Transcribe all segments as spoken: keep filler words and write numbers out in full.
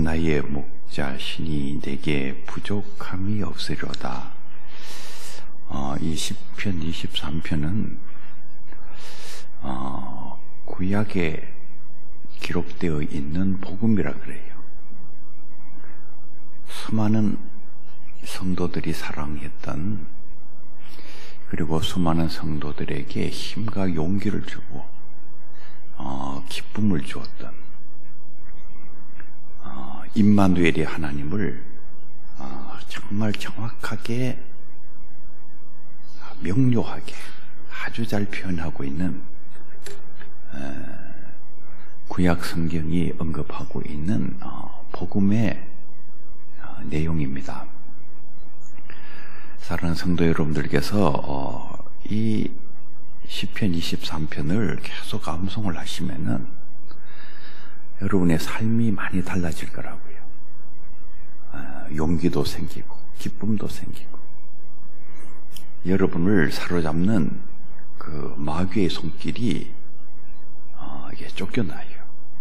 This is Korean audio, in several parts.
나의 목자시니 내게 부족함이 없으려다. 어, 이 시편 이십삼 편은 어, 구약에 기록되어 있는 복음이라 그래요. 수많은 성도들이 사랑했던, 그리고 수많은 성도들에게 힘과 용기를 주고 어, 기쁨을 주었던 어, 임마누엘의 하나님을 어, 정말 정확하게 명료하게 아주 잘 표현하고 있는 에, 구약 성경이 언급하고 있는 어, 복음의 어, 내용입니다. 사랑하는 성도 여러분들께서 어, 이 시편 이십삼 편을 계속 암송을 하시면은 여러분의 삶이 많이 달라질 거라고요. 어, 용기도 생기고 기쁨도 생기고 여러분을 사로잡는 그 마귀의 손길이 어, 이게 쫓겨나요.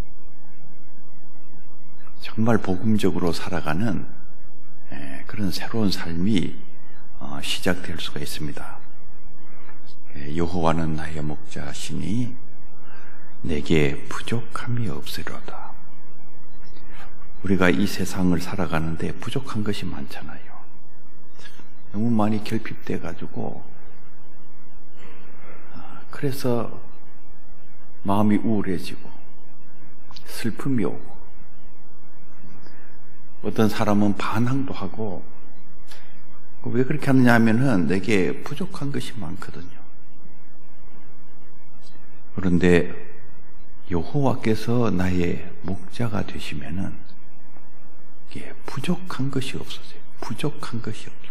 정말 복음적으로 살아가는 에, 그런 새로운 삶이 어, 시작될 수가 있습니다. 에, 여호와는 나의 목자시니 내게 부족함이 없으려다. 우리가 이 세상을 살아가는데 부족한 것이 많잖아요. 너무 많이 결핍돼 가지고 그래서 마음이 우울해지고 슬픔이 오고, 어떤 사람은 반항도 하고, 왜 그렇게 하느냐 하면은 내게 부족한 것이 많거든요. 그런데 여호와께서 나의 목자가 되시면은 이게 부족한 것이 없어져요. 부족한 것이 없어요.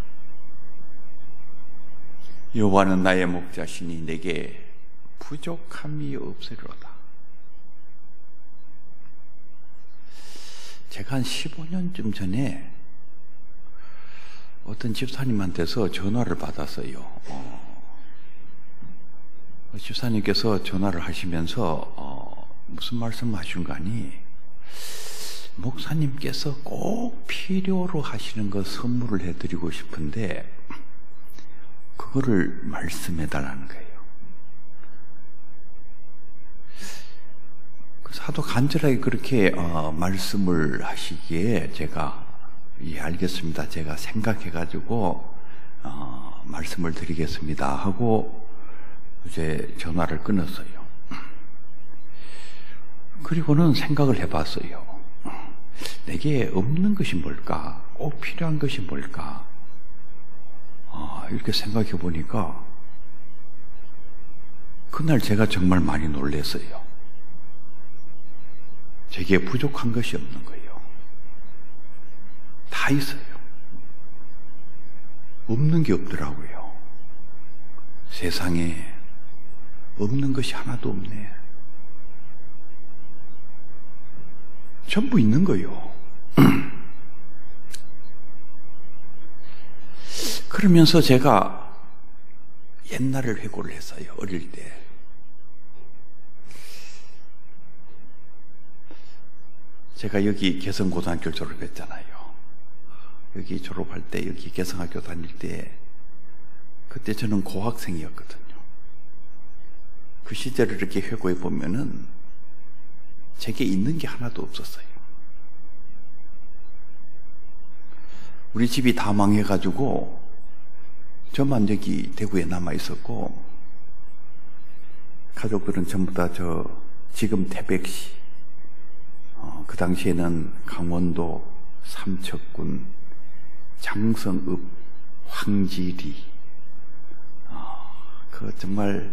여호와는 나의 목자시니 내게 부족함이 없으리로다. 제가 한 십오 년쯤 전에 어떤 집사님한테서 전화를 받았어요. 어, 집사님께서 전화를 하시면서 어, 무슨 말씀 하신 거 아니? 목사님께서 꼭 필요로 하시는 거 선물을 해드리고 싶은데 그거를 말씀해 달라는 거예요. 그래서 하도 간절하게 그렇게 어, 말씀을 하시기에 제가 예, 알겠습니다. 제가 생각해가지고 어, 말씀을 드리겠습니다 하고 이제 전화를 끊었어요. 그리고는 생각을 해봤어요. 내게 없는 것이 뭘까? 꼭 필요한 것이 뭘까? 아, 이렇게 생각해 보니까 그날 제가 정말 많이 놀랐어요. 제게 부족한 것이 없는 거예요. 다 있어요. 없는 게 없더라고요. 세상에 없는 것이 하나도 없네. 전부 있는 거예요. 그러면서 제가 옛날을 회고를 했어요. 어릴 때. 제가 여기 개성고등학교를 졸업했잖아요. 여기 졸업할 때, 여기 개성학교 다닐 때, 그때 저는 고학생이었거든요. 그 시절을 이렇게 회고해 보면은 제게 있는 게 하나도 없었어요. 우리 집이 다 망해가지고 저만 여기 대구에 남아 있었고, 가족들은 전부 다 저 지금 태백시, 어, 그 당시에는 강원도 삼척군 장성읍 황지리, 어, 그 정말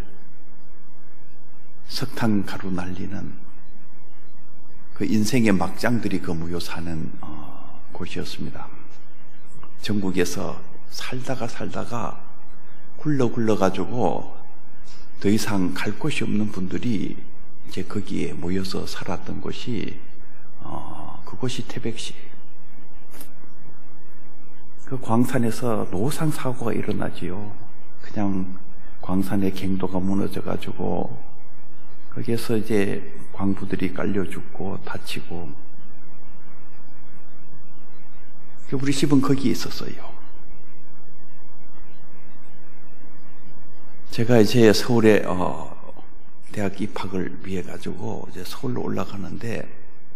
석탄 가루 날리는 그 인생의 막장들이 그 모여 사는 어, 곳이었습니다. 전국에서 살다가 살다가 굴러 굴러 가지고 더 이상 갈 곳이 없는 분들이 이제 거기에 모여서 살았던 곳이 어, 그곳이 태백시예요. 그 광산에서 노상 사고가 일어나지요. 그냥 광산의 갱도가 무너져 가지고 거기에서 이제 광부들이 깔려 죽고 다치고, 우리 집은 거기에 있었어요. 제가 이제 서울에 어, 대학 입학을 위해 가지고 이제 서울로 올라가는데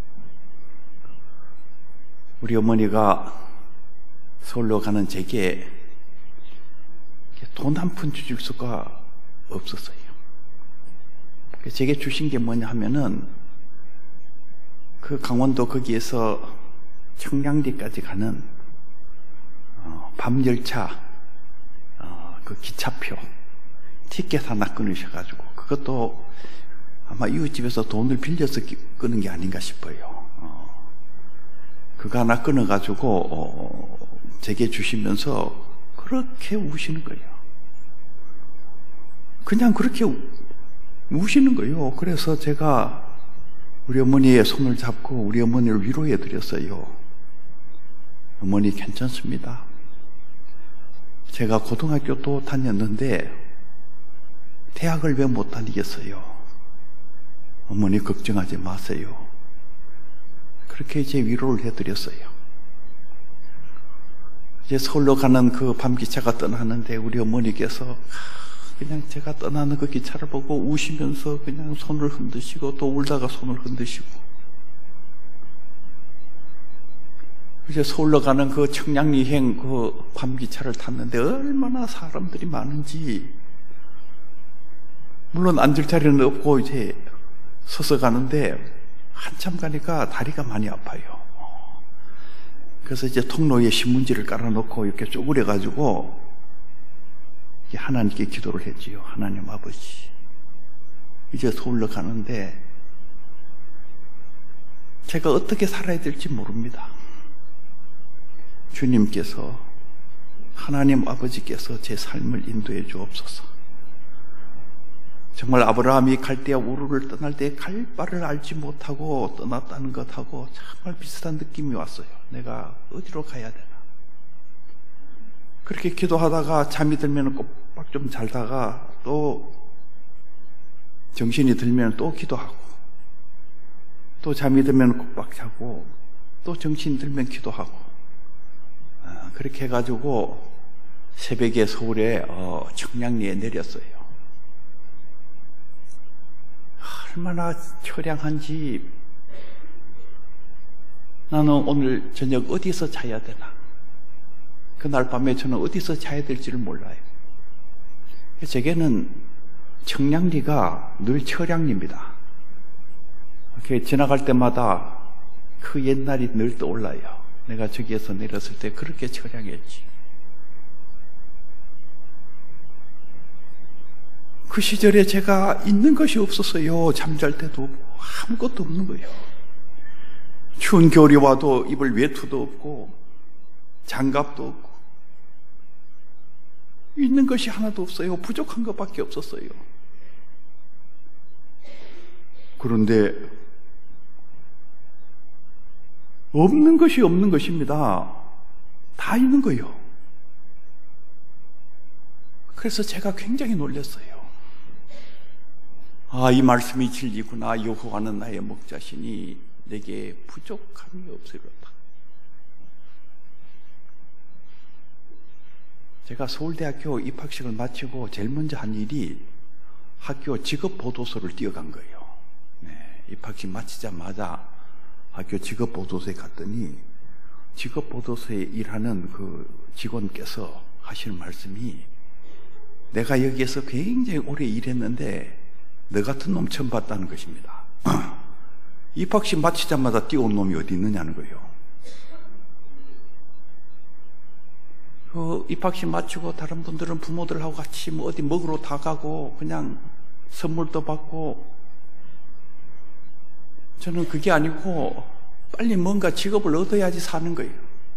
우리 어머니가 서울로 가는 제게 돈 한 푼 주실 수가 없었어요. 제게 주신 게 뭐냐 하면은 그 강원도 거기에서 청량리까지 가는 어, 밤열차 어, 그 기차표 티켓 하나 끊으셔가지고 그것도 아마 이웃집에서 돈을 빌려서 끊은 게 아닌가 싶어요. 어, 그거 하나 끊어가지고 어, 제게 주시면서 그렇게 우시는 거예요. 그냥 그렇게 우시는 거예요. 그래서 제가 우리 어머니의 손을 잡고 우리 어머니를 위로해 드렸어요. 어머니 괜찮습니다. 제가 고등학교도 다녔는데 대학을 왜 못 다니겠어요? 어머니 걱정하지 마세요. 그렇게 이제 위로를 해드렸어요. 이제 서울로 가는 그 밤기차가 떠나는데 우리 어머니께서 그냥 제가 떠나는 그 기차를 보고 우시면서 그냥 손을 흔드시고 또 울다가 손을 흔드시고 이제 서울로 가는 그 청량리행 그 밤기차를 탔는데 얼마나 사람들이 많은지 물론 앉을 자리는 없고 이제 서서 가는데 한참 가니까 다리가 많이 아파요. 그래서 이제 통로에 신문지를 깔아놓고 이렇게 쪼그려가지고 하나님께 기도를 했지요. 하나님 아버지, 이제 서울로 가는데 제가 어떻게 살아야 될지 모릅니다. 주님께서, 하나님 아버지께서 제 삶을 인도해 주옵소서. 정말 아브라함이 갈대아 우르를 떠날 때 갈 바를 알지 못하고 떠났다는 것하고 정말 비슷한 느낌이 왔어요. 내가 어디로 가야 되나. 그렇게 기도하다가 잠이 들면 꼬박 좀 잘다가 또 정신이 들면 또 기도하고 또 잠이 들면 꼬박 자고 또 정신이 들면 기도하고 아, 그렇게 해가지고 새벽에 서울에 어, 청량리에 내렸어요. 얼마나 처량한지 나는 오늘 저녁 어디서 자야 되나. 그날 밤에 저는 어디서 자야 될지를 몰라요. 제게는 청량리가 늘 처량리입니다. 이렇게 지나갈 때마다 그 옛날이 늘 떠올라요. 내가 저기에서 내렸을 때 그렇게 처량했지. 그 시절에 제가 있는 것이 없었어요. 잠잘 때도 없고 아무것도 없는 거예요. 추운 겨울이 와도 입을 외투도 없고 장갑도 없고 있는 것이 하나도 없어요. 부족한 것밖에 없었어요. 그런데 없는 것이 없는 것입니다. 다 있는 거예요. 그래서 제가 굉장히 놀랐어요. 아, 이 말씀이 진리구나. 여호와는 나의 목자시니 내게 부족함이 없으리로다. 제가 서울대학교 입학식을 마치고 제일 먼저 한 일이 학교 직업보도소를 뛰어간 거예요. 네, 입학식 마치자마자 학교 직업보도소에 갔더니 직업보도소에 일하는 그 직원께서 하시는 말씀이 내가 여기에서 굉장히 오래 일했는데 너 같은 놈 처음 봤다는 것입니다. 입학식 마치자마자 뛰어온 놈이 어디 있느냐는 거예요. 그 입학식 마치고 다른 분들은 부모들하고 같이 뭐 어디 먹으러 다 가고 그냥 선물도 받고 저는 그게 아니고 빨리 뭔가 직업을 얻어야지 사는 거예요.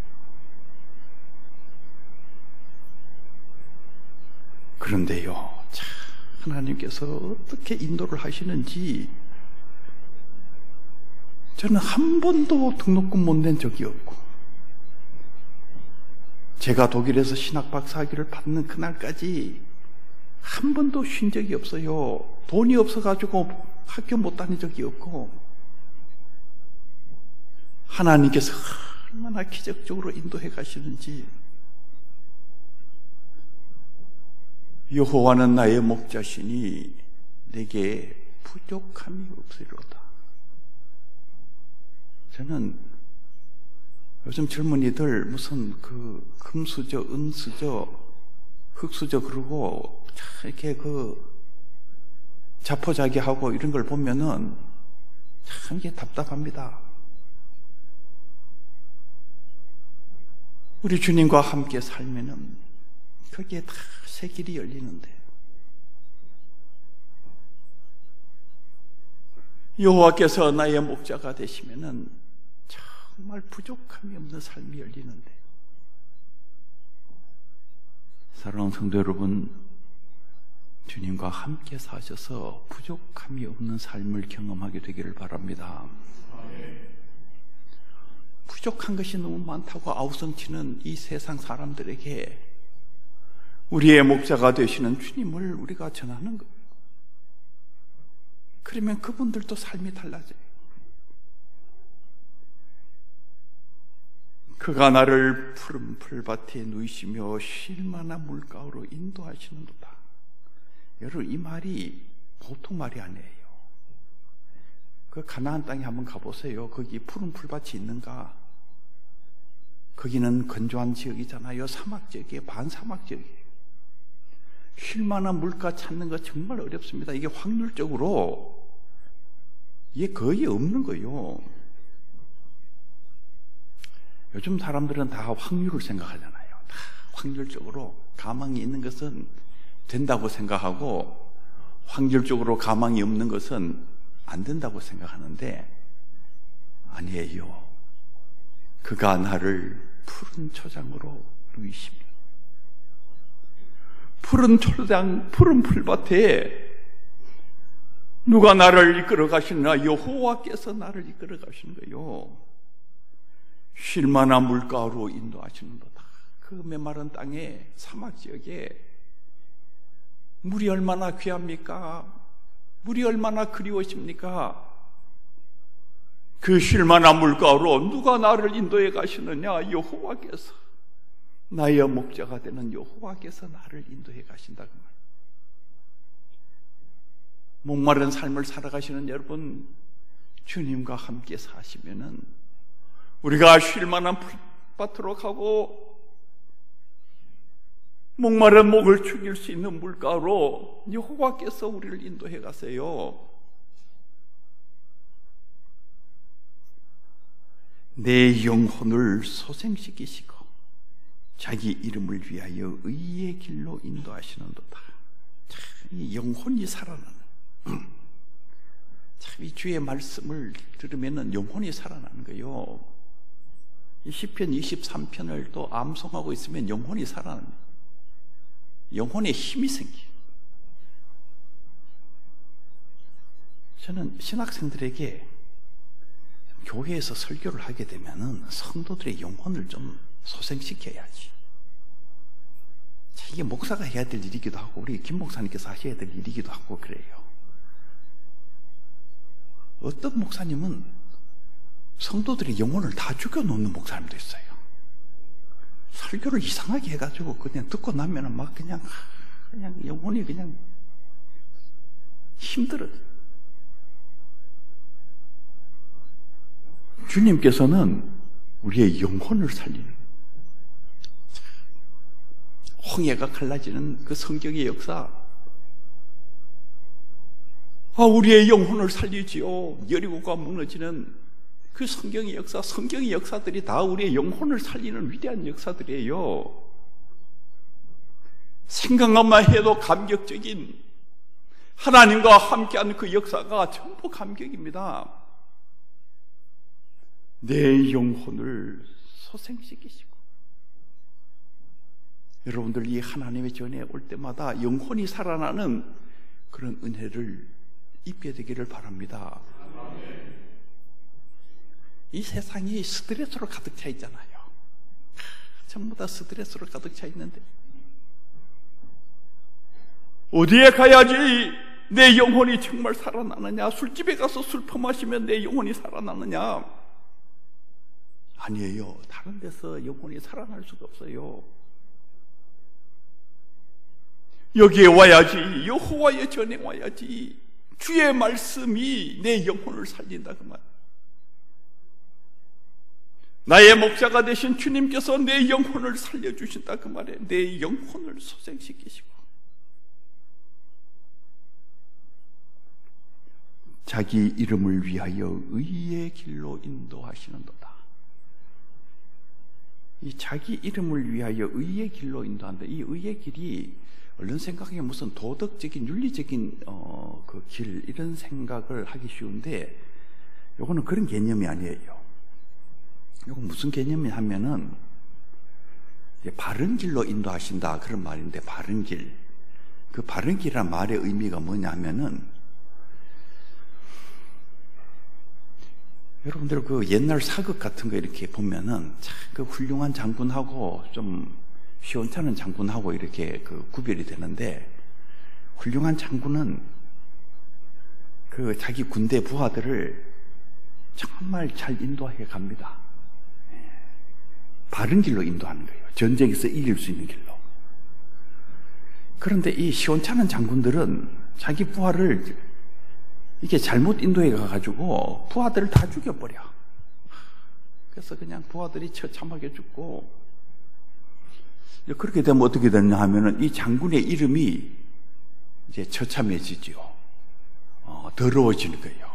그런데요, 참 하나님께서 어떻게 인도를 하시는지 저는 한 번도 등록금 못 낸 적이 없고 제가 독일에서 신학 박사학위를 받는 그날까지 한 번도 쉰 적이 없어요. 돈이 없어가지고 학교 못 다닌 적이 없고 하나님께서 얼마나 기적적으로 인도해 가시는지. 여호와는 나의 목자시니 내게 부족함이 없으리로다. 저는 요즘 젊은이들 무슨 그 금수저, 은수저, 흙수저 그러고 이렇게 그 자포자기하고 이런 걸 보면은 참 이게 답답합니다. 우리 주님과 함께 살면은 거기에 다 새 길이 열리는데, 여호와께서 나의 목자가 되시면은 정말 부족함이 없는 삶이 열리는데, 사랑하는 성도 여러분, 주님과 함께 사셔서 부족함이 없는 삶을 경험하게 되기를 바랍니다. 부족한 것이 너무 많다고 아우성치는 이 세상 사람들에게 우리의 목자가 되시는 주님을 우리가 전하는 거예요. 그러면 그분들도 삶이 달라져요. 그가 나를 푸른 풀밭에 누이시며 쉴만한 물가로 인도하시는도다. 여러분, 이 말이 보통 말이 아니에요. 그 가나안 땅에 한번 가보세요. 거기 푸른 풀밭이 있는가? 거기는 건조한 지역이잖아요. 사막 지역이에요. 반사막 지역이에요. 쉴만한 물가 찾는 거 정말 어렵습니다. 이게 확률적으로 이게 거의 없는 거예요. 요즘 사람들은 다 확률을 생각하잖아요. 다 확률적으로 가망이 있는 것은 된다고 생각하고 확률적으로 가망이 없는 것은 안 된다고 생각하는데, 아니에요. 그가 나를 푸른 초장으로 누이십니다. 푸른 초장, 푸른 풀밭에 누가 나를 이끌어 가시느냐? 여호와께서 나를 이끌어 가시는 거예요. 쉴만한 물가로 인도하시는도다. 그 메마른 땅에, 사막 지역에 물이 얼마나 귀합니까? 물이 얼마나 그리워집니까? 그 쉴만한 물가로 누가 나를 인도해 가시느냐? 여호와께서, 나의 목자가 되는 여호와께서 나를 인도해 가신다. 그 말. 목마른 삶을 살아가시는 여러분, 주님과 함께 사시면은 우리가 쉴만한 풀밭으로 가고 목마른 목을 죽일 수 있는 물가로 여호와께서 우리를 인도해 가세요. 내 영혼을 소생시키시고 자기 이름을 위하여 의의 길로 인도하시는도다. 참, 이 영혼이 살아나는, 참, 이 주의 말씀을 들으면 영혼이 살아나는 거예요. 이 시편 이십삼 편을 또 암송하고 있으면 영혼이 살아납니다. 영혼에 힘이 생겨요. 저는 신학생들에게 교회에서 설교를 하게 되면은 성도들의 영혼을 좀 소생시켜야지. 자, 이게 목사가 해야 될 일이기도 하고 우리 김 목사님께서 하셔야 될 일이기도 하고 그래요. 어떤 목사님은 성도들의 영혼을 다 죽여놓는 목사님도 있어요. 설교를 이상하게 해가지고 그냥 듣고 나면은 막 그냥 그냥 영혼이 그냥 힘들어요. 주님께서는 우리의 영혼을 살리는, 홍해가 갈라지는 그 성경의 역사, 아, 우리의 영혼을 살리지요. 여리고가 무너지는 그 성경의 역사, 성경의 역사들이 다 우리의 영혼을 살리는 위대한 역사들이에요. 생각만 해도 감격적인 하나님과 함께하는 그 역사가 전부 감격입니다. 내 영혼을 소생시키시고, 여러분들 이 하나님의 전에 올 때마다 영혼이 살아나는 그런 은혜를 입게 되기를 바랍니다. 이 세상이 스트레스로 가득 차 있잖아요. 전부 다 스트레스로 가득 차 있는데 어디에 가야지 내 영혼이 정말 살아나느냐? 술집에 가서 술 퍼마시면 내 영혼이 살아나느냐? 아니에요. 다른 데서 영혼이 살아날 수가 없어요. 여기에 와야지. 여호와의 전에 와야지. 주의 말씀이 내 영혼을 살린다 그 말. 나의 목자가 되신 주님께서 내 영혼을 살려주신다 그 말에 내 영혼을 소생시키시고 자기 이름을 위하여 의의 길로 인도하시는도다. 이 자기 이름을 위하여 의의 길로 인도한다. 이 의의 길이 얼른 생각하기에 무슨 도덕적인 윤리적인 어, 그 길 이런 생각을 하기 쉬운데 요거는 그런 개념이 아니에요. 요건 무슨 개념이 하면은 바른 길로 인도하신다 그런 말인데 바른 길. 그 바른 길이라는 말의 의미가 뭐냐 하면은 여러분들 그 옛날 사극 같은 거 이렇게 보면은 참 그 훌륭한 장군하고 좀 시원찮은 장군하고 이렇게 그 구별이 되는데 훌륭한 장군은 그 자기 군대 부하들을 정말 잘 인도해 갑니다. 바른 길로 인도하는 거예요. 전쟁에서 이길 수 있는 길로. 그런데 이 시원찮은 장군들은 자기 부하를 이게 잘못 인도해 가가지고 부하들을 다 죽여버려. 그래서 그냥 부하들이 처참하게 죽고 그렇게 되면 어떻게 되냐 하면은 이 장군의 이름이 이제 처참해지죠. 어, 더러워지는 거예요.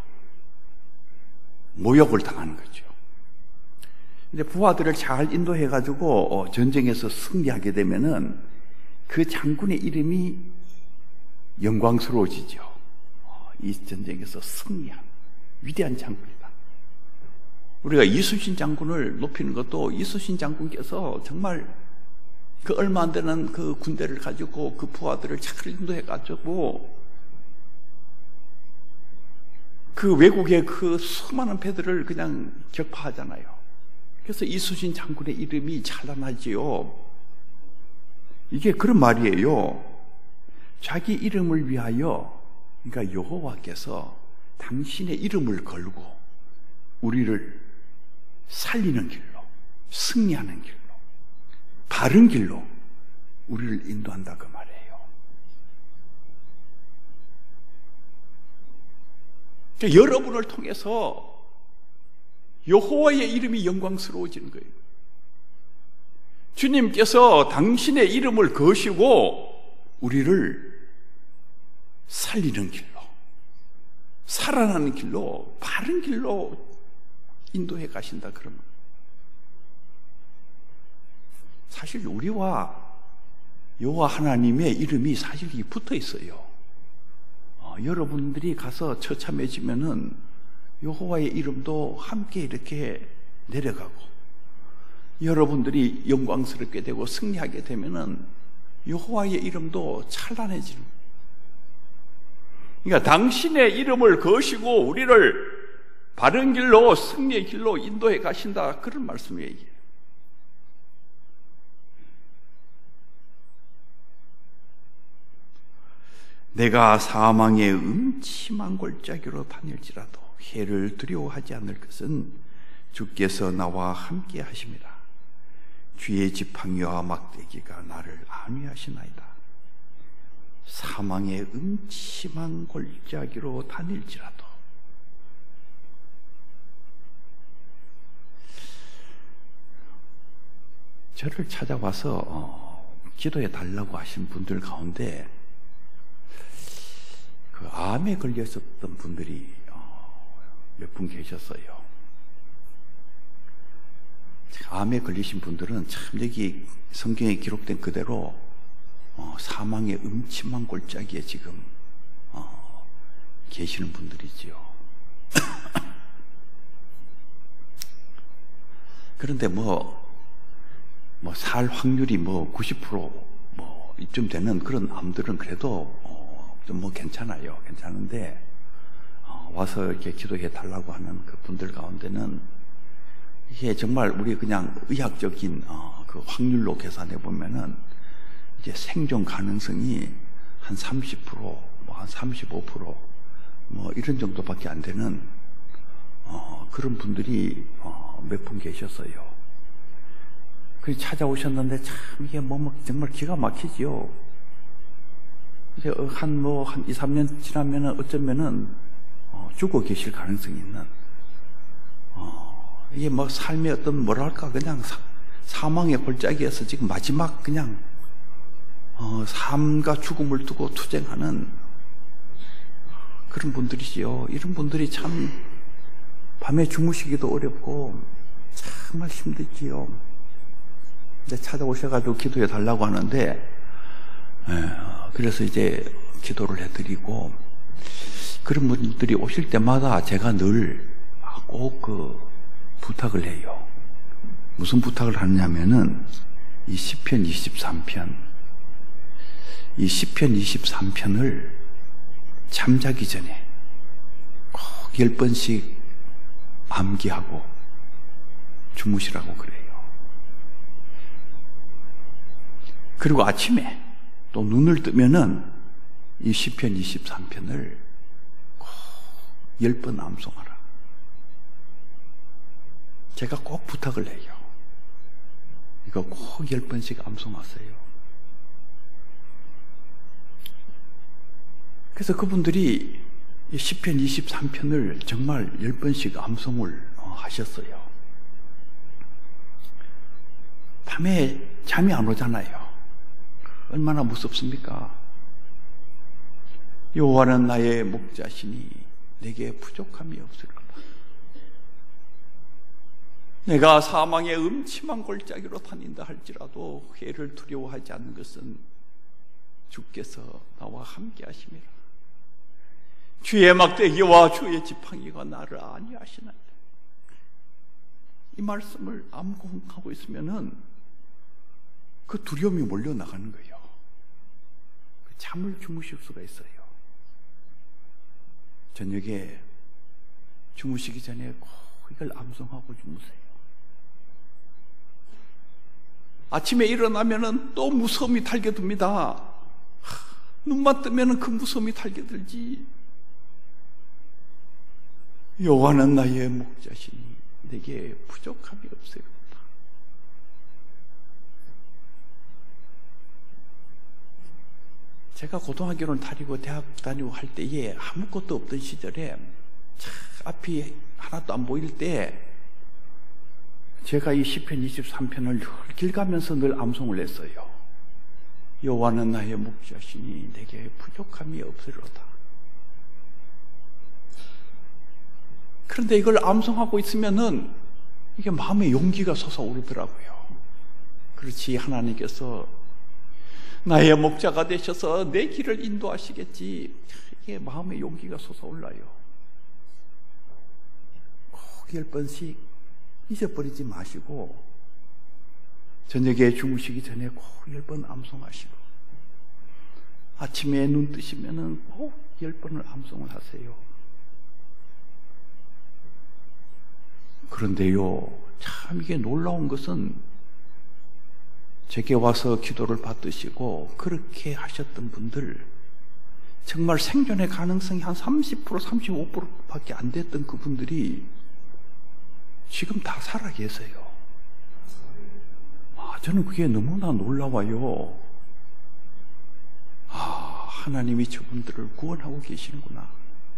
모욕을 당하는 거죠. 근데 부하들을 잘 인도해가지고 어, 전쟁에서 승리하게 되면은 그 장군의 이름이 영광스러워지죠. 어, 이 전쟁에서 승리한 위대한 장군이다. 우리가 이순신 장군을 높이는 것도 이순신 장군께서 정말 그 얼마 안 되는 그 군대를 가지고 그 부하들을 잘 인도해가지고 그 외국의 그 수많은 배들을 그냥 격파하잖아요. 그래서 이순신 장군의 이름이 찬란하지요. 이게 그런 말이에요. 자기 이름을 위하여, 그러니까 여호와께서 당신의 이름을 걸고 우리를 살리는 길로, 승리하는 길로, 바른 길로 우리를 인도한다 그 말이에요. 그러니까 여러분을 통해서 여호와의 이름이 영광스러워지는 거예요. 주님께서 당신의 이름을 거시고 우리를 살리는 길로, 살아나는 길로, 바른 길로 인도해 가신다 그러면 사실 우리와 여호와 하나님의 이름이 사실 붙어 있어요. 어, 여러분들이 가서 처참해지면은 여호와의 이름도 함께 이렇게 내려가고 여러분들이 영광스럽게 되고 승리하게 되면은 여호와의 이름도 찬란해지는 거예요. 그러니까 당신의 이름을 거시고 우리를 바른 길로 승리의 길로 인도해 가신다 그런 말씀이에요. 내가 사망의 음침한 골짜기로 다닐지라도 해를 두려워하지 않을 것은 주께서 나와 함께 하심이라. 주의 지팡이와 막대기가 나를 안위하시나이다. 사망의 음침한 골짜기로 다닐지라도 저를 찾아와서 어, 기도해 달라고 하신 분들 가운데 그 암에 걸려 있었던 분들이 어, 몇 분 계셨어요. 암에 걸리신 분들은 참 여기 성경에 기록된 그대로 어, 사망의 음침한 골짜기에 지금 어, 계시는 분들이지요. 그런데 뭐 뭐 살 확률이 뭐 구십 퍼센트 뭐 이쯤 되는 그런 암들은 그래도 어, 좀 뭐 괜찮아요. 괜찮은데 어, 와서 이렇게 기도해 달라고 하는 그 분들 가운데는 이게 정말 우리 그냥 의학적인 어, 그 확률로 계산해 보면은 이제 생존 가능성이 한 삼십 퍼센트, 뭐 한 삼십오 퍼센트 뭐 이런 정도밖에 안 되는 어, 그런 분들이 어, 몇 분 계셨어요. 그 찾아오셨는데 참 이게 뭐 정말 기가 막히지요. 이제 한 뭐 한 이, 삼 년 지나면은 어쩌면은 어, 죽어 계실 가능성이 있는 어, 이게 뭐 삶의 어떤 뭐랄까 그냥 사, 사망의 골짜기에서 지금 마지막 그냥 어, 삶과 죽음을 두고 투쟁하는 그런 분들이지요. 이런 분들이 참 밤에 주무시기도 어렵고 정말 힘들지요. 근데 찾아오셔가지고 기도해 달라고 하는데 에, 그래서 이제 기도를 해드리고 그런 분들이 오실 때마다 제가 늘 꼭 그 부탁을 해요. 무슨 부탁을 하느냐면은 이 시편 이십삼 편 이 시편 이십삼 편을 잠자기 전에 꼭 열 번씩 암기하고 주무시라고 그래요. 그리고 아침에 또 눈을 뜨면은 이 시편 이십삼 편을 꼭 열 번 암송하라. 제가 꼭 부탁을 해요. 이거 꼭 열 번씩 암송하세요. 그래서 그분들이 이 시편 이십삼 편을 정말 열 번씩 암송을 하셨어요. 밤에 잠이 안 오잖아요. 얼마나 무섭습니까? 여호와는 나의 목자시니 내게 부족함이 없으리로다. 내가 사망의 음침한 골짜기로 다닌다 할지라도 해를 두려워하지 않는 것은 주께서 나와 함께 하심이라. 주의 막대기와 주의 지팡이가 나를 안위하시나이다. 이 말씀을 암송하고 있으면은 그 두려움이 몰려나가는 거예요. 잠을 주무실 수가 있어요. 저녁에 주무시기 전에 꼭 이걸 암송하고 주무세요. 아침에 일어나면은 또 무서움이 달겨듭니다. 눈만 뜨면은 그 무서움이 달겨들지. 여호와는 나의 목자시니 내게 부족함이 없으리로다. 제가 고등학교를 다니고 대학 다니고 할 때에 아무것도 없던 시절에 참 앞이 하나도 안 보일 때 제가 이 시편 이십삼 편을 길 가면서 늘 암송을 했어요. 여호와는 나의 목자시니 내게 부족함이 없으리로다. 그런데 이걸 암송하고 있으면은 이게 마음에 용기가 솟아오르더라고요. 그렇지, 하나님께서 나의 목자가 되셔서 내 길을 인도하시겠지. 이게 마음에 용기가 솟아올라요. 꼭 열 번씩 잊어버리지 마시고 저녁에 주무시기 전에 꼭 열 번 암송하시고 아침에 눈 뜨시면은 꼭 열 번을 암송을 하세요. 그런데요, 참 이게 놀라운 것은 제게 와서 기도를 받으시고 그렇게 하셨던 분들, 정말 생존의 가능성이 한 삼십 퍼센트, 삼십오 퍼센트 밖에 안 됐던 그분들이 지금 다 살아 계세요. 아, 저는 그게 너무나 놀라워요. 아, 하나님이 저분들을 구원하고 계시는구나.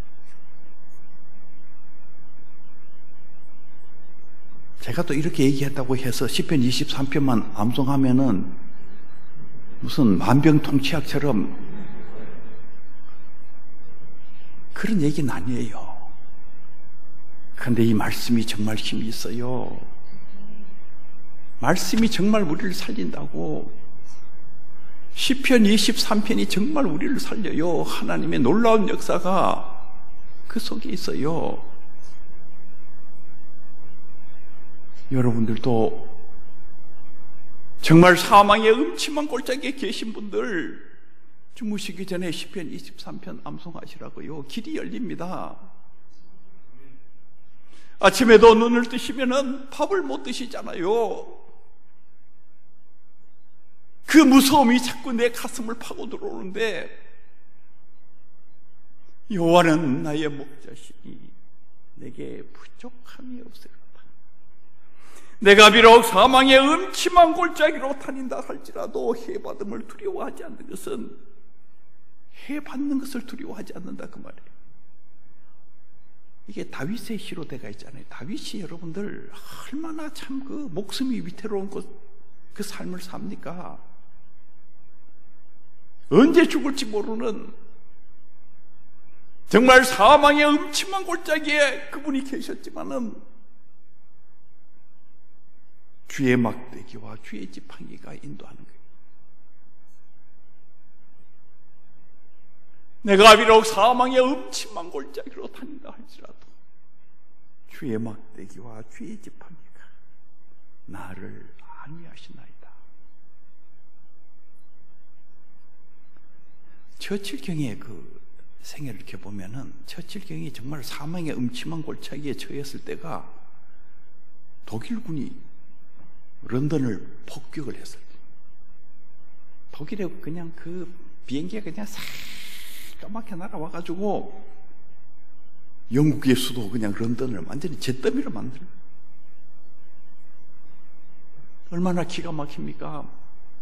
제가 또 이렇게 얘기했다고 해서 시편 이십삼 편만 암송하면은 무슨 만병통치약처럼 그런 얘기는 아니에요. 그런데 이 말씀이 정말 힘이 있어요. 말씀이 정말 우리를 살린다고. 시편 이십삼 편이 정말 우리를 살려요. 하나님의 놀라운 역사가 그 속에 있어요. 여러분들도 정말 사망의 음침한 골짜기에 계신 분들, 주무시기 전에 시편 이십삼 편 암송하시라고요. 길이 열립니다. 아침에도 눈을 뜨시면은 밥을 못 드시잖아요. 그 무서움이 자꾸 내 가슴을 파고 들어오는데, 여호와는 나의 목자시니 내게 부족함이 없으리로다. 내가 비록 사망의 음침한 골짜기로 다닌다 할지라도 해받음을 두려워하지 않는 것은 해받는 것을 두려워하지 않는다 그 말이에요. 이게 다윗의 시로대가 있잖아요. 다윗이 여러분들 얼마나 참 그 목숨이 위태로운 그, 그 삶을 삽니까? 언제 죽을지 모르는 정말 사망의 음침한 골짜기에 그분이 계셨지만은 주의 막대기와 주의 지팡이가 인도하는 거예요. 내가 비록 사망의 음침한 골짜기로 다닌다 할지라도 주의 막대기와 주의 지팡이가 나를 안위하시나이다. 처칠경의 그 생애를 이렇게 보면은 처칠경이 정말 사망의 음침한 골짜기에 처했을 때가 독일군이 런던을 폭격을 했을 때, 독일에 그냥 그 비행기가 그냥 싹 까맣게 날아와가지고 영국의 수도 그냥 런던을 완전히 잿더미로 만들어. 얼마나 기가 막힙니까?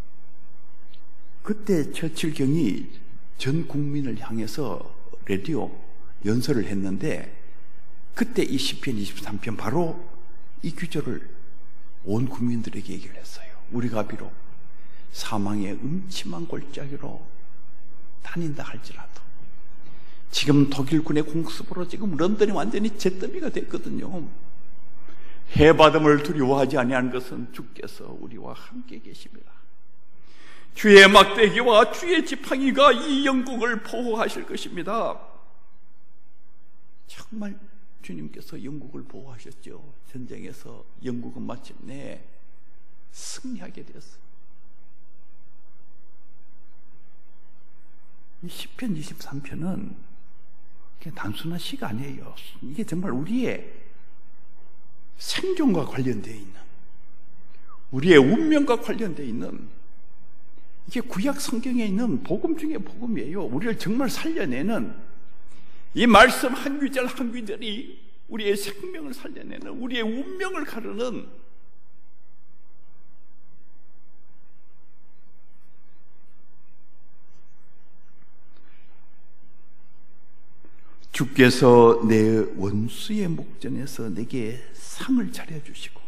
그때 처칠경이 전 국민을 향해서 라디오 연설을 했는데 그때 이 시편 이십삼 편 바로 이 구절을 온 국민들에게 얘기를 했어요. 우리가 비록 사망의 음침한 골짜기로 다닌다 할지라도 지금 독일군의 공습으로 지금 런던이 완전히 잿더미가 됐거든요. 해받음을 두려워하지 아니한 것은 주께서 우리와 함께 계십니다. 주의 막대기와 주의 지팡이가 이 영국을 보호하실 것입니다. 정말 주님께서 영국을 보호하셨죠. 전쟁에서 영국은 마침내 승리하게 되었어요. 이 시편 이십삼 편은 그냥 단순한 시가 아니에요. 이게 정말 우리의 생존과 관련되어 있는, 우리의 운명과 관련되어 있는, 이게 구약 성경에 있는 복음 중에 복음이에요. 우리를 정말 살려내는 이 말씀 한 구절 한 구절이 우리의 생명을 살려내는, 우리의 운명을 가르는 주께서 내 원수의 목전에서 내게 상을 차려주시고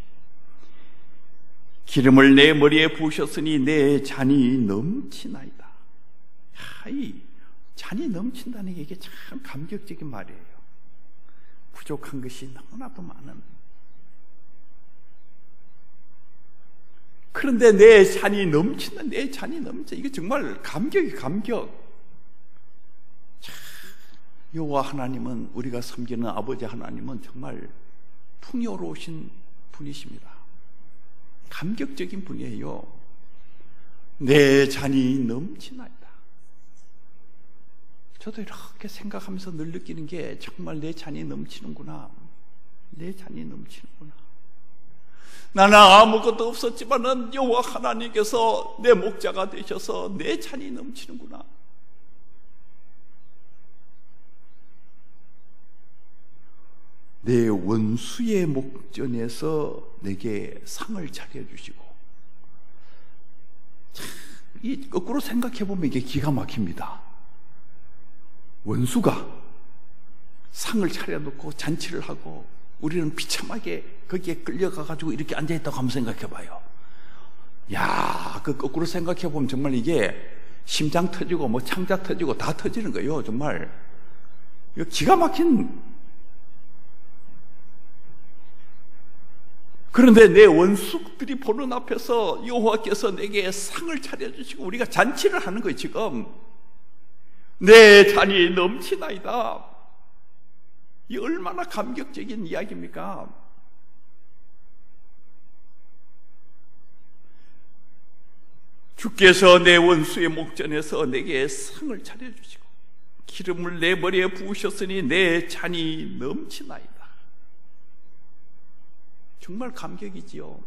기름을 내 머리에 부으셨으니 내 잔이 넘치나이다. 하이, 잔이 넘친다는 게 이게 참 감격적인 말이에요. 부족한 것이 너무나도 많은. 그런데 내 잔이 넘친다, 내 잔이 넘쳐. 이게 정말 감격이 감격. 여호와 하나님은, 우리가 섬기는 아버지 하나님은 정말 풍요로우신 분이십니다. 감격적인 분이에요. 내 잔이 넘치나이다. 저도 이렇게 생각하면서 늘 느끼는 게 정말 내 잔이 넘치는구나. 내 잔이 넘치는구나. 나는 아무것도 없었지만은 여호와 하나님께서 내 목자가 되셔서 내 잔이 넘치는구나. 내 원수의 목전에서 내게 상을 차려주시고, 참, 이 거꾸로 생각해보면 이게 기가 막힙니다. 원수가 상을 차려놓고 잔치를 하고 우리는 비참하게 거기에 끌려가가지고 이렇게 앉아있다고 한번 생각해봐요. 야, 그 거꾸로 생각해보면 정말 이게 심장 터지고 뭐 창자 터지고 다 터지는 거예요. 정말 이거 기가 막힌. 그런데 내 원수들이 보는 앞에서 여호와께서 내게 상을 차려주시고 우리가 잔치를 하는 거예요. 지금 내 잔이 넘치나이다. 이 얼마나 감격적인 이야기입니까? 주께서 내 원수의 목전에서 내게 상을 차려주시고 기름을 내 머리에 부으셨으니 내 잔이 넘치나이다. 정말 감격이지요.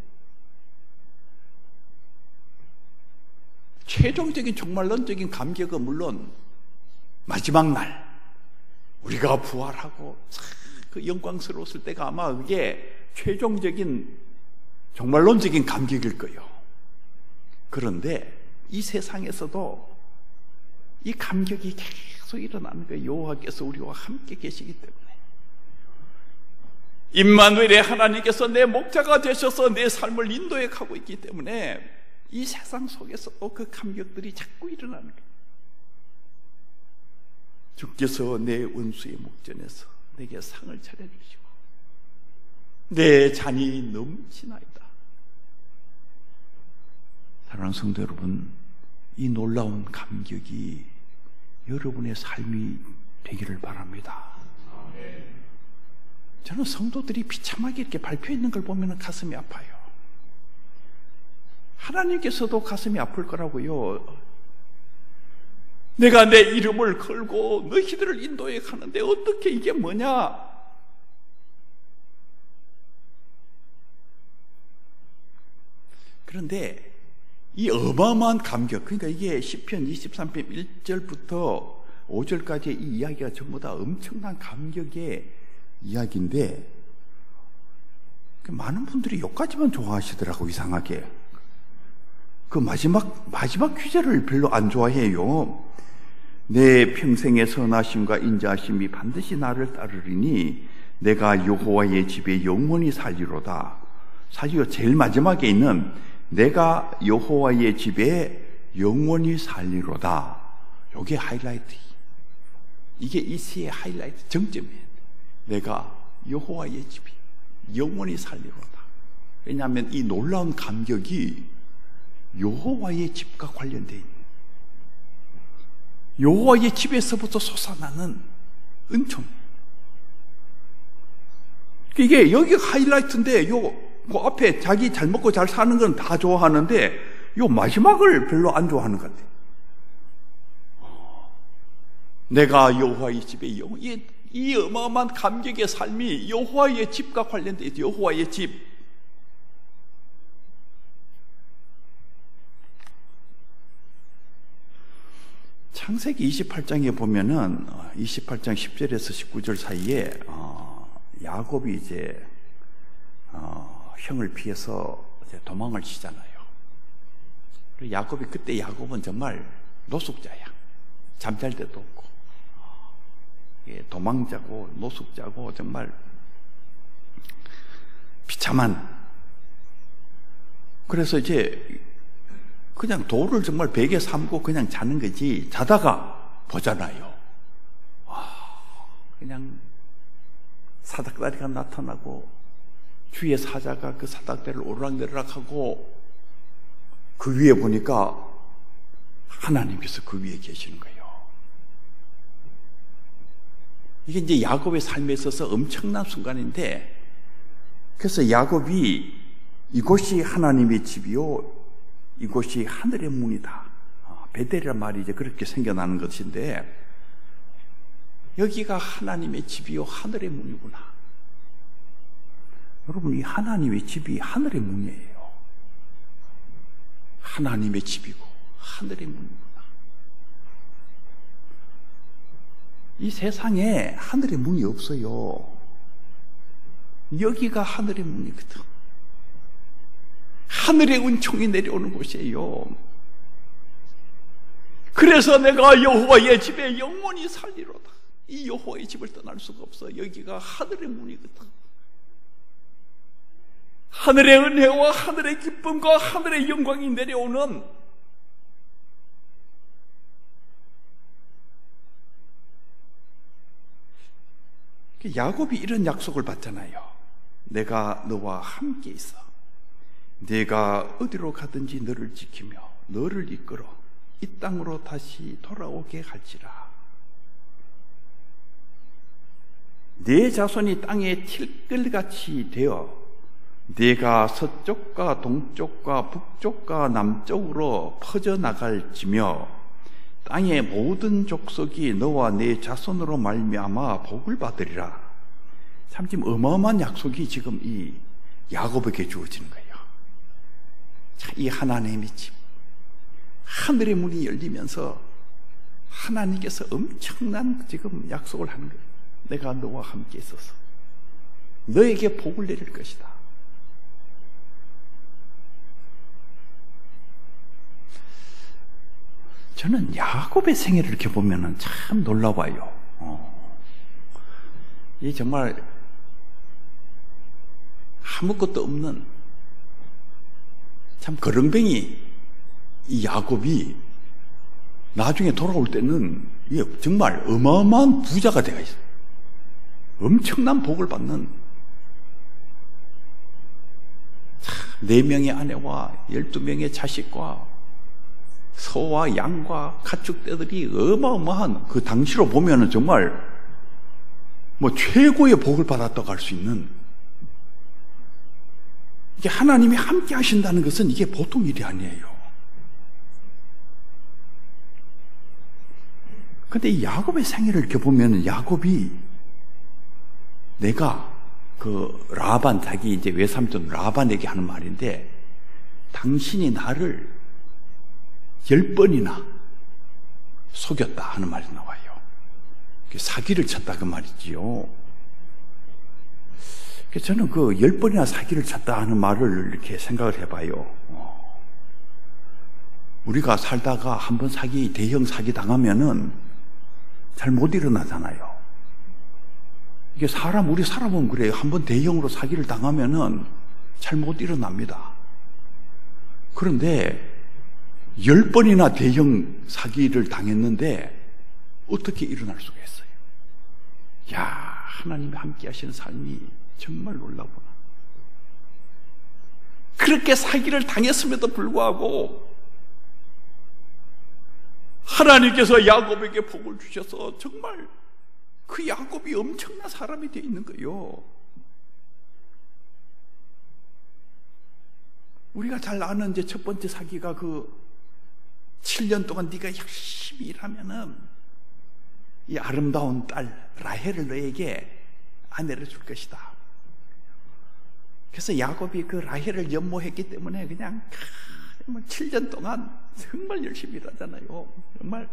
최종적인 종말론적인 감격은 물론 마지막 날 우리가 부활하고 그 영광스러웠을 때가 아마 그게 최종적인 정말 논적인 감격일 거예요. 그런데 이 세상에서도 이 감격이 계속 일어나는 거예요. 여호와께서 우리와 함께 계시기 때문에. 임마누엘의 하나님께서 내 목자가 되셔서 내 삶을 인도해 가고 있기 때문에 이 세상 속에서도 그 감격들이 자꾸 일어나는 거예요. 주께서 내 원수의 목전에서 내게 상을 차려주시고 내 잔이 넘치나이다. 사랑하는 성도 여러분, 이 놀라운 감격이 여러분의 삶이 되기를 바랍니다. 저는 성도들이 비참하게 이렇게 발표했는 걸 보면 가슴이 아파요. 하나님께서도 가슴이 아플 거라고요. 내가 내 이름을 걸고 너희들을 인도해 가는데 어떻게 이게 뭐냐? 그런데 이 어마어마한 감격, 그러니까 이게 시편 이십삼 편 일 절부터 오 절까지의 이 이야기가 전부 다 엄청난 감격의 이야기인데 많은 분들이 여기까지만 좋아하시더라고. 이상하게 그 마지막 마지막 퀴즈를 별로 안 좋아해요. 내 평생의 선하심과 인자하심이 반드시 나를 따르리니 내가 여호와의 집에 영원히 살리로다. 사실 제일 마지막에 있는 내가 여호와의 집에 영원히 살리로다, 이게 하이라이트. 이게 이 시의 하이라이트, 정점이에요. 내가 여호와의 집이 영원히 살리로다. 왜냐하면 이 놀라운 감격이 여호와의 집과 관련되어 있는, 여호와의 집에서부터 솟아나는 은총. 이게 여기가 하이라이트인데 요 그 앞에 자기 잘 먹고 잘 사는 건 다 좋아하는데 요 마지막을 별로 안 좋아하는 것 같아요. 내가 여호와의 집에 영원, 이, 이 어마어마한 감격의 삶이 여호와의 집과 관련되어 있죠. 여호와의 집. 창세기 이십팔 장에 보면은 이십팔 장 십 절에서 십구 절 사이에 어, 야곱이 이제 어, 형을 피해서 이제 도망을 치잖아요. 야곱이 그때 야곱은 정말 노숙자야. 잠잘 데도 없고 도망자고 노숙자고 정말 비참한. 그래서 이제 그냥 돌을 정말 베개 삼고 그냥 자는 거지. 자다가 보잖아요. 와, 그냥 사닥다리가 나타나고 주위의 사자가 그 사닥다리를 오르락내리락하고 그 위에 보니까 하나님께서 그 위에 계시는 거예요. 이게 이제 야곱의 삶에 있어서 엄청난 순간인데, 그래서 야곱이 이곳이 하나님의 집이요 이곳이 하늘의 문이다. 베델이란 말이 이제 그렇게 생겨나는 것인데, 여기가 하나님의 집이요 하늘의 문이구나. 여러분, 이 하나님의 집이 하늘의 문이에요. 하나님의 집이고 하늘의 문이구나. 이 세상에 하늘의 문이 없어요. 여기가 하늘의 문이거든. 하늘의 은총이 내려오는 곳이에요. 그래서 내가 여호와의 집에 영원히 살리로다. 이 여호와의 집을 떠날 수가 없어. 여기가 하늘의 문이거든. 하늘의 은혜와 하늘의 기쁨과 하늘의 영광이 내려오는, 야곱이 이런 약속을 받잖아요. 내가 너와 함께 있어. 내가 어디로 가든지 너를 지키며 너를 이끌어 이 땅으로 다시 돌아오게 할지라. 네 자손이 땅에 틸끌같이 되어 네가 서쪽과 동쪽과 북쪽과 남쪽으로 퍼져나갈지며 땅의 모든 족속이 너와 네 자손으로 말미암아 복을 받으리라. 참 지금 어마어마한 약속이 지금 이 야곱에게 주어지는 거예요. 자, 이 하나님의 집, 하늘의 문이 열리면서 하나님께서 엄청난 지금 약속을 하는 거예요. 내가 너와 함께 있어서 너에게 복을 내릴 것이다. 저는 야곱의 생애를 이렇게 보면은 참 놀라워요. 어. 이 정말 아무것도 없는 참 거렁뱅이 이 야곱이 나중에 돌아올 때는 이게 정말 어마어마한 부자가 되어 있어요. 엄청난 복을 받는 네 명의 아내와 열두 명의 자식과 소와 양과 가축떼들이 어마어마한 그 당시로 보면은 정말 뭐 최고의 복을 받았다고 할 수 있는, 이게 하나님이 함께 하신다는 것은 이게 보통 일이 아니에요. 근데 이 야곱의 생애를 이렇게 보면 야곱이 내가 그 라반, 자기 이제 외삼촌 라반에게 하는 말인데, 당신이 나를 열 번이나 속였다 하는 말이 나와요. 사기를 쳤다 그 말이지요. 저는 그 열 번이나 사기를 쳤다 하는 말을 이렇게 생각을 해봐요. 우리가 살다가 한번 사기, 대형 사기 당하면은 잘 못 일어나잖아요. 이게 사람, 우리 사람은 그래요. 한번 대형으로 사기를 당하면은 잘 못 일어납니다. 그런데 열 번이나 대형 사기를 당했는데 어떻게 일어날 수가 있어요? 야, 하나님이 함께 하시는 삶이 정말 놀라구나. 그렇게 사기를 당했음에도 불구하고 하나님께서 야곱에게 복을 주셔서 정말 그 야곱이 엄청난 사람이 되어 있는 거예요. 우리가 잘 아는 이제 첫 번째 사기가 그 칠 년 동안 네가 열심히 일하면은 이 아름다운 딸 라헬을 너에게 아내를 줄 것이다. 그래서 야곱이 그 라헬을 연모했기 때문에 그냥 칠 년 동안 정말 열심히 일하잖아요. 정말.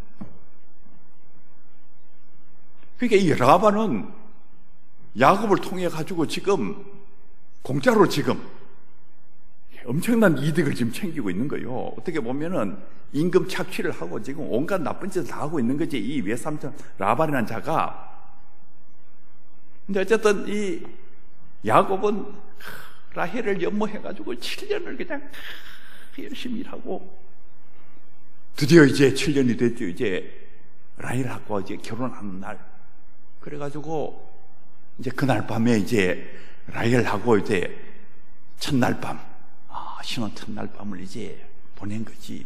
그러니까 이 라반은 야곱을 통해 가지고 지금 공짜로 지금 엄청난 이득을 지금 챙기고 있는 거예요. 어떻게 보면은 임금 착취를 하고 지금 온갖 나쁜 짓을 다 하고 있는 거지, 이 외삼촌 라반이라는 자가. 근데 어쨌든 이 야곱은 라헬을 연모해가지고 칠 년을 그냥 열심히 일하고 드디어 이제 칠 년이 됐죠. 이제 라헬하고 이제 결혼하는 날. 그래가지고 이제 그날 밤에 이제 라헬하고 이제 첫날 밤, 아, 신혼 첫날 밤을 이제 보낸 거지.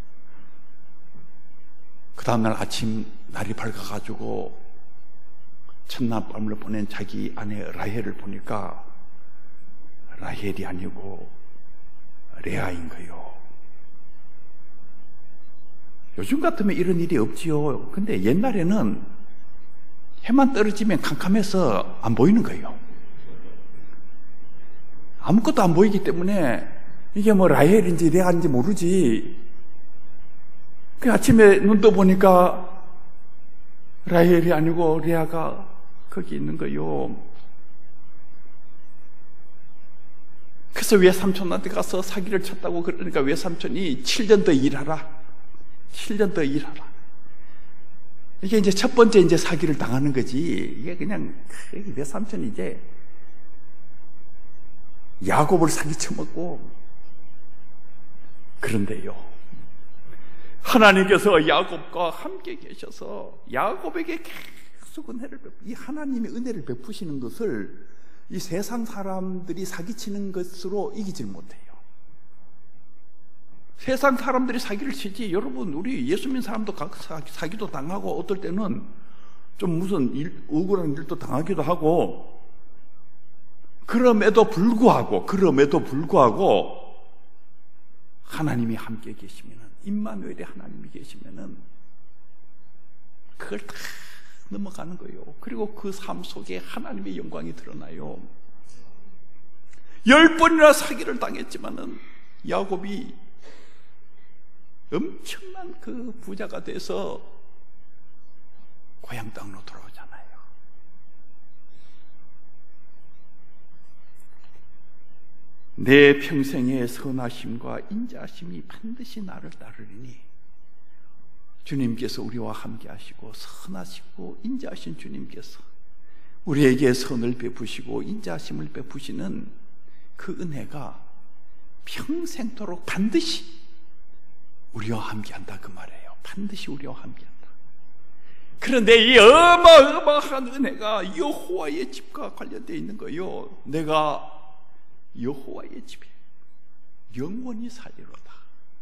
그 다음날 아침 날이 밝아가지고 첫날 밤을 보낸 자기 아내 라헬을 보니까 라헬이 아니고 레아인 거예요. 요즘 같으면 이런 일이 없지요. 근데 옛날에는 해만 떨어지면 캄캄해서 안 보이는 거예요. 아무것도 안 보이기 때문에 이게 뭐 라헬인지 레아인지 모르지. 그 아침에 눈 떠 보니까 라헬이 아니고 레아가 거기 있는 거예요. 그래서 외삼촌한테 가서 사기를 쳤다고 그러니까 외삼촌이 칠 년 더 일하라. 칠 년 더 일하라. 이게 이제 첫 번째 이제 사기를 당하는 거지. 이게 그냥 외삼촌이 이제 야곱을 사기 쳐먹고. 그런데요, 하나님께서 야곱과 함께 계셔서 야곱에게 계속 은혜를 베푸, 이 하나님의 은혜를 베푸시는 것을 이 세상 사람들이 사기치는 것으로 이기질 못해요. 세상 사람들이 사기를 치지, 여러분, 우리 예수 믿는 사람도 각 사기도 당하고 어떨 때는 좀 무슨 일, 억울한 일도 당하기도 하고, 그럼에도 불구하고 그럼에도 불구하고 하나님이 함께 계시면은, 임마누엘의 하나님이 계시면은 그걸 다 넘어가는 거예요. 그리고 그 삶 속에 하나님의 영광이 드러나요. 열 번이나 사기를 당했지만은 야곱이 엄청난 그 부자가 돼서 고향 땅으로 돌아오잖아요. 내 평생의 선하심과 인자하심이 반드시 나를 따르리니 주님께서 우리와 함께 하시고 선하시고 인자하신 주님께서 우리에게 선을 베푸시고 인자하심을 베푸시는 그 은혜가 평생도록 반드시 우리와 함께한다 그 말이에요. 반드시 우리와 함께한다. 그런데 이 어마어마한 은혜가 여호와의 집과 관련되어 있는 거예요. 내가 여호와의 집에 영원히 살리로다.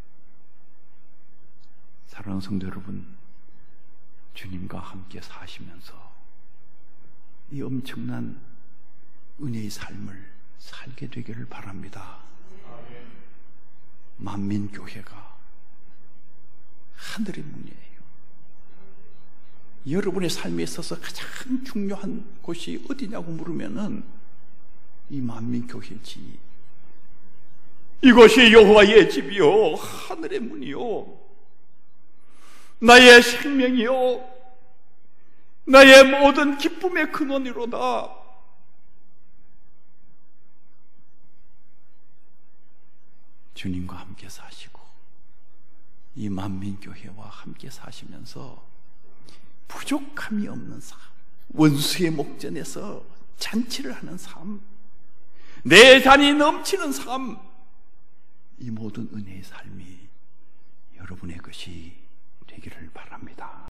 사랑하는 성도 여러분, 주님과 함께 사시면서 이 엄청난 은혜의 삶을 살게 되기를 바랍니다. 만민교회가 하늘의 문이에요. 여러분의 삶에 있어서 가장 중요한 곳이 어디냐고 물으면은 이 만민교회지. 이것이 여호와의 집이요 하늘의 문이요 나의 생명이요 나의 모든 기쁨의 근원이로다. 주님과 함께 사시고 이 만민교회와 함께 사시면서 부족함이 없는 삶, 원수의 목전에서 잔치를 하는 삶, 내 잔이 넘치는 삶, 이 모든 은혜의 삶이 여러분의 것이 되기를 바랍니다.